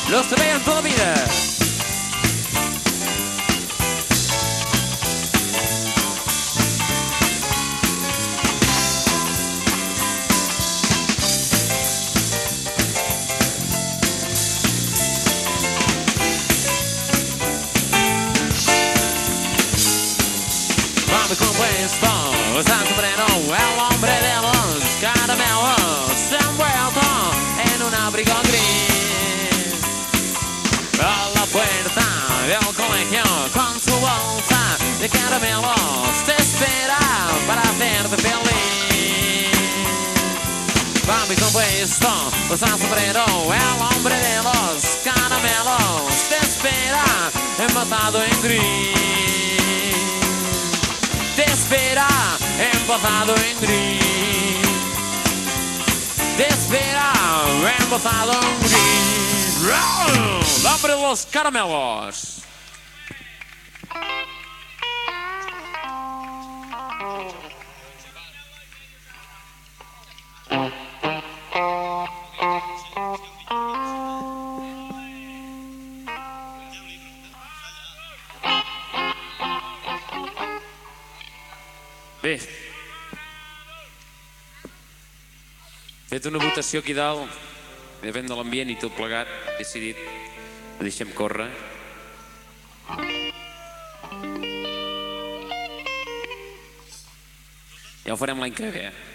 los que vean toda vida. Mami compuesto, San Sombrero, el hombre de los caramelos, se ha envuelto en un abrigo gris. A la puerta del colegio con su bolsa de caramelos te espera para hacerte feliz. Mami compuesto, San Sombrero, el hombre de los caramelos, te espera empatado en gris. Te espera embozado en gris. Te espera embozado en gris. ¡El hombre de los caramelos! Bé, fet una votació aquí dalt, depèn de l'ambient i tot plegat, he decidit, ho deixem córrer. Ja ho farem l'any que ve,